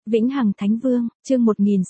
Vĩnh Hằng Thánh Vương, chương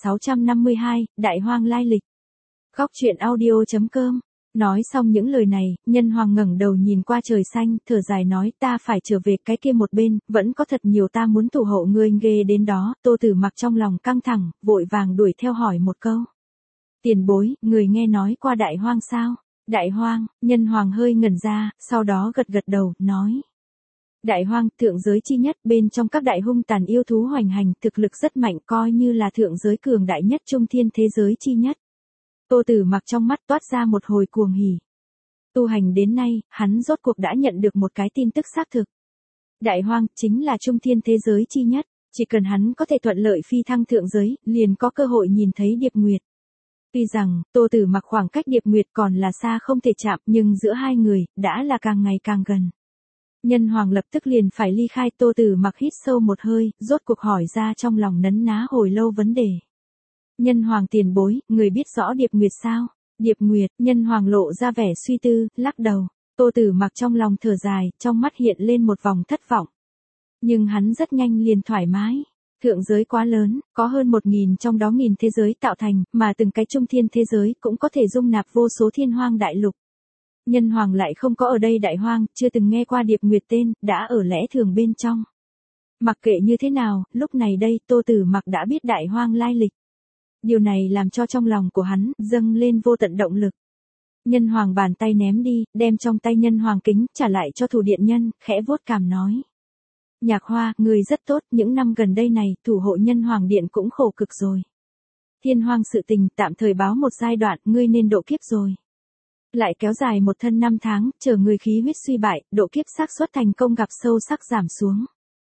1652, Đại Hoang lai lịch. Góc truyện audio.com. Nói xong những lời này, Nhân Hoàng ngẩng đầu nhìn qua trời xanh, thở dài nói ta phải trở về cái kia một bên, vẫn có thật nhiều ta muốn thủ hộ ngươi ghê đến đó. Tô Tử Mặc trong lòng căng thẳng, vội vàng đuổi theo hỏi một câu. Tiền bối, người nghe nói qua Đại Hoang sao? Đại Hoang, Nhân Hoàng hơi ngẩn ra, sau đó gật gật đầu, nói. Đại Hoang, thượng giới chi nhất, bên trong các đại hung tàn yêu thú hoành hành, thực lực rất mạnh, coi như là thượng giới cường đại nhất trung thiên thế giới chi nhất. Tô Tử Mặc trong mắt toát ra một hồi cuồng hỉ. Tu hành đến nay, hắn rốt cuộc đã nhận được một cái tin tức xác thực. Đại Hoang chính là trung thiên thế giới chi nhất, chỉ cần hắn có thể thuận lợi phi thăng thượng giới, liền có cơ hội nhìn thấy Điệp Nguyệt. Tuy rằng, Tô Tử Mặc khoảng cách Điệp Nguyệt còn là xa không thể chạm, nhưng giữa hai người, đã là càng ngày càng gần. Nhân Hoàng lập tức liền phải ly khai. Tô Tử Mặc hít sâu một hơi, rốt cuộc hỏi ra trong lòng nấn ná hồi lâu vấn đề. Nhân Hoàng tiền bối, người biết rõ Điệp Nguyệt sao? Điệp Nguyệt, Nhân Hoàng lộ ra vẻ suy tư, lắc đầu. Tô Tử Mặc trong lòng thở dài, trong mắt hiện lên một vòng thất vọng. Nhưng hắn rất nhanh liền thoải mái. Thượng giới quá lớn, có hơn 1000 trong đó 1000 thế giới tạo thành, mà từng cái trung thiên thế giới cũng có thể dung nạp vô số thiên hoang đại lục. Nhân Hoàng lại không có ở đây Đại Hoang, chưa từng nghe qua Điệp Nguyệt tên, đã ở lẽ thường bên trong. Mặc kệ như thế nào, lúc này đây Tô Tử Mặc đã biết Đại Hoang lai lịch. Điều này làm cho trong lòng của hắn dâng lên vô tận động lực. Nhân Hoàng bàn tay ném đi, đem trong tay Nhân Hoàng kính trả lại cho Thủ Điện Nhân, khẽ vuốt cằm nói. Nhạc Hoa, người rất tốt, những năm gần đây này, thủ hộ Nhân Hoàng Điện cũng khổ cực rồi. Thiên hoang sự tình tạm thời báo một giai đoạn, ngươi nên độ kiếp rồi. Lại kéo dài một thân 5 tháng, chờ người khí huyết suy bại, độ kiếp xác suất thành công gặp sâu sắc giảm xuống.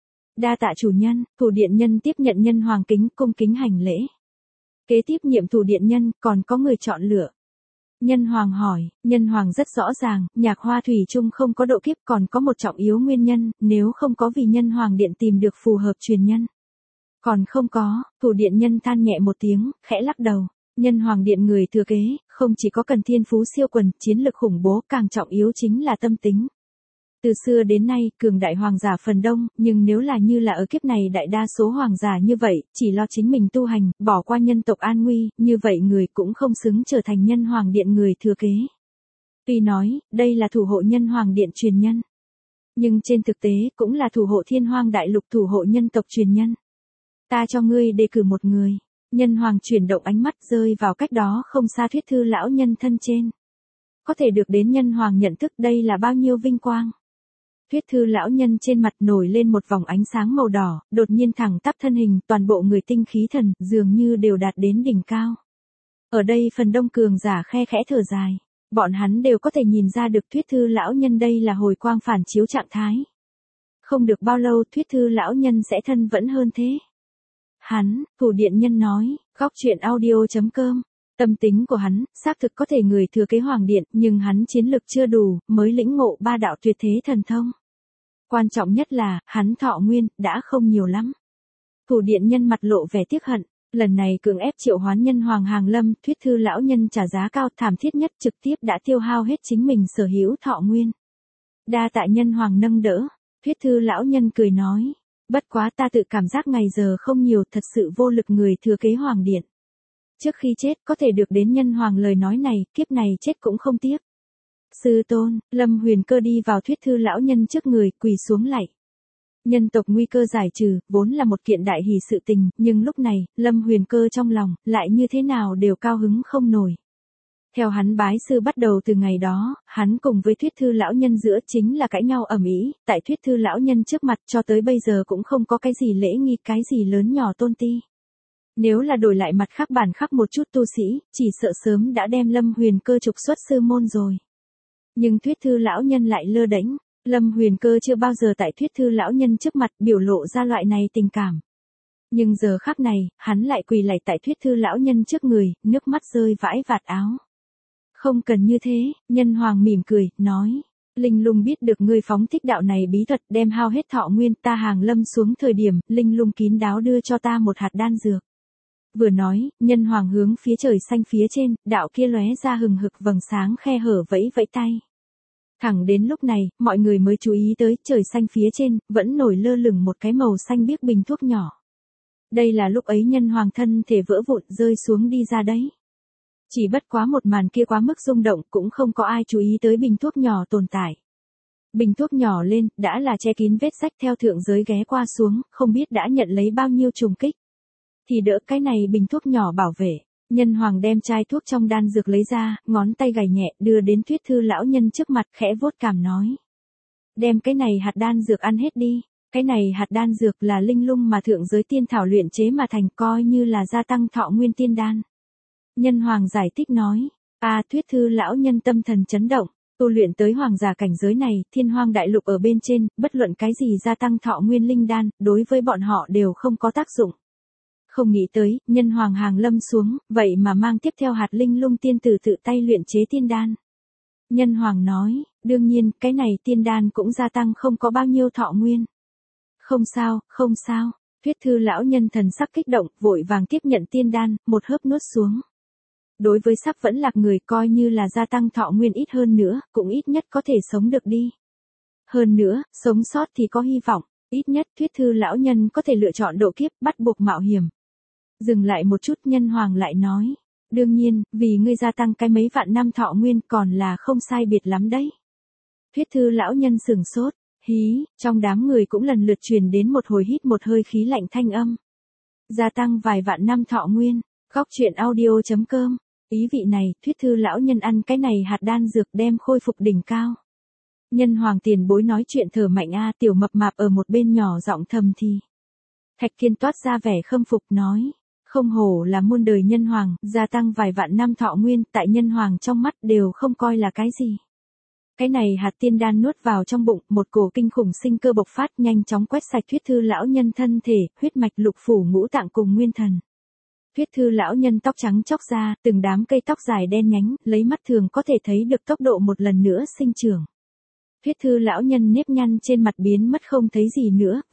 Đa tạ chủ nhân. Thủ Điện Nhân tiếp nhận Nhân Hoàng kính, cung kính hành lễ. Kế tiếp nhiệm Thủ Điện Nhân, còn có người chọn lựa. Nhân Hoàng hỏi. Nhân Hoàng rất rõ ràng, Nhạc Hoa thủy chung không có độ kiếp, còn có một trọng yếu nguyên nhân, nếu không có vì Nhân Hoàng Điện tìm được phù hợp truyền nhân. Còn không có. Thủ Điện Nhân than nhẹ một tiếng, khẽ lắc đầu. Nhân Hoàng Điện người thừa kế, không chỉ có cần thiên phú siêu quần, chiến lực khủng bố, càng trọng yếu chính là tâm tính. Từ xưa đến nay, cường đại hoàng giả phần đông, nhưng nếu là như là ở kiếp này đại đa số hoàng giả như vậy, chỉ lo chính mình tu hành, bỏ qua nhân tộc an nguy, như vậy người cũng không xứng trở thành Nhân Hoàng Điện người thừa kế. Tuy nói, đây là thủ hộ Nhân Hoàng Điện truyền nhân. Nhưng trên thực tế, cũng là thủ hộ thiên hoang đại lục, thủ hộ nhân tộc truyền nhân. Ta cho ngươi đề cử một người. Nhân Hoàng chuyển động ánh mắt rơi vào cách đó không xa Thuyết Thư lão nhân thân trên. Có thể được đến Nhân Hoàng nhận thức đây là bao nhiêu vinh quang. Thuyết Thư lão nhân trên mặt nổi lên một vòng ánh sáng màu đỏ, đột nhiên thẳng tắp thân hình, toàn bộ người tinh khí thần, dường như đều đạt đến đỉnh cao. Ở đây phần đông cường giả khe khẽ thở dài. Bọn hắn đều có thể nhìn ra được Thuyết Thư lão nhân đây là hồi quang phản chiếu trạng thái. Không được bao lâu Thuyết Thư lão nhân sẽ thân vẫn hơn thế. Hắn, Thủ Điện Nhân nói, góc truyện audio.com. Tâm tính của hắn, xác thực có thể người thừa kế Hoàng Điện, nhưng hắn chiến lực chưa đủ, mới lĩnh ngộ 3 đạo tuyệt thế thần thông. Quan trọng nhất là, hắn thọ nguyên, đã không nhiều lắm. Thủ Điện Nhân mặt lộ vẻ tiếc hận, lần này cưỡng ép triệu hoán Nhân Hoàng hàng lâm, Thuyết Thư lão nhân trả giá cao thảm thiết nhất trực tiếp đã tiêu hao hết chính mình sở hữu thọ nguyên. Đa tạ Nhân Hoàng nâng đỡ, Thuyết Thư lão nhân cười nói. Bất quá ta tự cảm giác ngày giờ không nhiều, thật sự vô lực người thừa kế Hoàng Điện. Trước khi chết có thể được đến Nhân Hoàng lời nói này, kiếp này chết cũng không tiếc. Sư tôn, Lâm Huyền Cơ đi vào Thuyết Thư lão nhân trước người, quỳ xuống lạy. Nhân tộc nguy cơ giải trừ, vốn là một kiện đại hỷ sự tình, nhưng lúc này, Lâm Huyền Cơ trong lòng, lại như thế nào đều cao hứng không nổi. Theo hắn bái sư bắt đầu từ ngày đó, hắn cùng với Thuyết Thư lão nhân giữa chính là cãi nhau ầm ĩ, tại Thuyết Thư lão nhân trước mặt cho tới bây giờ cũng không có cái gì lễ nghi, cái gì lớn nhỏ tôn ti. Nếu là đổi lại mặt khác bản khác một chút tu sĩ, chỉ sợ sớm đã đem Lâm Huyền Cơ trục xuất sư môn rồi. Nhưng Thuyết Thư lão nhân lại lơ đễnh, Lâm Huyền Cơ chưa bao giờ tại Thuyết Thư lão nhân trước mặt biểu lộ ra loại này tình cảm. Nhưng giờ khắc này, hắn lại quỳ lạy tại Thuyết Thư lão nhân trước người, nước mắt rơi vãi vạt áo. Không cần như thế, Nhân Hoàng mỉm cười, nói. Linh Lung biết được ngươi phóng thích đạo này bí thuật đem hao hết thọ nguyên, ta hàng lâm xuống thời điểm, Linh Lung kín đáo đưa cho ta một hạt đan dược. Vừa nói, Nhân Hoàng hướng phía trời xanh phía trên, đạo kia lóe ra hừng hực vầng sáng khe hở vẫy vẫy tay. Thẳng đến lúc này, mọi người mới chú ý tới trời xanh phía trên, vẫn nổi lơ lửng một cái màu xanh biếc bình thuốc nhỏ. Đây là lúc ấy nhân hoàng thân thể vỡ vụn rơi xuống đi ra đấy. Chỉ bất quá một màn kia quá mức rung động, cũng không có ai chú ý tới bình thuốc nhỏ tồn tại. Bình thuốc nhỏ lên, đã là che kín vết rách theo thượng giới ghé qua xuống, không biết đã nhận lấy bao nhiêu trùng kích. Thì đỡ cái này bình thuốc nhỏ bảo vệ. Nhân hoàng đem chai thuốc trong đan dược lấy ra, ngón tay gảy nhẹ đưa đến Thuyết Thư lão nhân trước mặt, khẽ vuốt cằm nói. Đem cái này hạt đan dược ăn hết đi. Cái này hạt đan dược là linh lung mà thượng giới tiên thảo luyện chế mà thành, coi như là gia tăng thọ nguyên tiên đan. Nhân hoàng giải thích nói. Thuyết Thư lão nhân tâm thần chấn động. Tu luyện tới hoàng giả cảnh giới này, thiên hoang đại lục ở bên trên, bất luận cái gì gia tăng thọ nguyên linh đan, đối với bọn họ đều không có tác dụng. Không nghĩ tới, nhân hoàng hàng lâm xuống, vậy mà mang tiếp theo hạt linh lung tiên tử tự tay luyện chế tiên đan. Nhân hoàng nói, đương nhiên, cái này tiên đan cũng gia tăng không có bao nhiêu thọ nguyên. Không sao, không sao. Thuyết Thư lão nhân thần sắc kích động, vội vàng tiếp nhận tiên đan, một hớp nuốt xuống. Đối với sắp vẫn lạc người, coi như là gia tăng thọ nguyên ít hơn nữa, cũng ít nhất có thể sống được đi. Hơn nữa, sống sót thì có hy vọng, ít nhất Thuyết Thư lão nhân có thể lựa chọn độ kiếp, bắt buộc mạo hiểm. Dừng lại một chút, nhân hoàng lại nói. Đương nhiên, vì ngươi gia tăng cái mấy vạn năm thọ nguyên còn là không sai biệt lắm đấy. Thuyết Thư lão nhân sửng sốt. Hí, trong đám người cũng lần lượt truyền đến một hồi hít một hơi khí lạnh thanh âm. Gia tăng vài vạn năm thọ nguyên. Góc truyện audio.com. Ý vị này, Thuyết Thư lão nhân ăn cái này hạt đan dược đem khôi phục đỉnh cao. Nhân hoàng tiền bối nói chuyện thở mạnh tiểu mập mạp ở một bên nhỏ giọng thầm thì. Thạch Kiên toát ra vẻ khâm phục nói. Không hổ là muôn đời nhân hoàng, gia tăng vài vạn năm thọ nguyên, tại nhân hoàng trong mắt đều không coi là cái gì. Cái này hạt tiên đan nuốt vào trong bụng, một cổ kinh khủng sinh cơ bộc phát, nhanh chóng quét sạch Thuyết Thư lão nhân thân thể, huyết mạch lục phủ ngũ tạng cùng nguyên thần. Thuyết Thư lão nhân tóc trắng chóc ra, từng đám cây tóc dài đen nhánh, lấy mắt thường có thể thấy được tốc độ một lần nữa sinh trưởng. Thuyết Thư lão nhân nếp nhăn trên mặt biến mất không thấy gì nữa,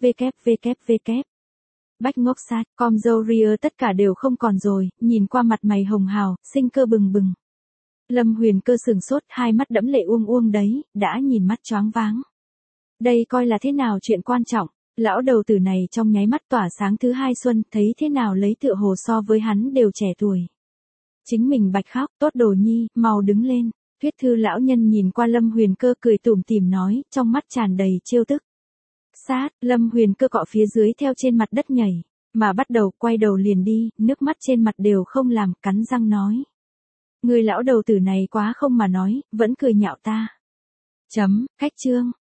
www. Bách ngốc sát, com dâu ria tất cả đều không còn rồi, nhìn qua mặt mày hồng hào, sinh cơ bừng bừng. Lâm Huyền Cơ sừng sốt, hai mắt đẫm lệ uông đấy, đã nhìn mắt choáng váng. Đây coi là thế nào chuyện quan trọng, lão đầu tử này trong nháy mắt tỏa sáng thứ hai xuân, thấy thế nào lấy tựa hồ so với hắn đều trẻ tuổi. Chính mình bạch khóc, tốt đồ nhi, mau đứng lên. Thuyết Thư lão nhân nhìn qua Lâm Huyền Cơ cười tủm tỉm nói, trong mắt tràn đầy trêu tức. Sát, Lâm Huyền Cơ cọ phía dưới theo trên mặt đất nhảy, mà bắt đầu quay đầu liền đi, nước mắt trên mặt đều không làm, cắn răng nói. Người lão đầu tử này quá không mà nói, vẫn cười nhạo ta. Khách chương.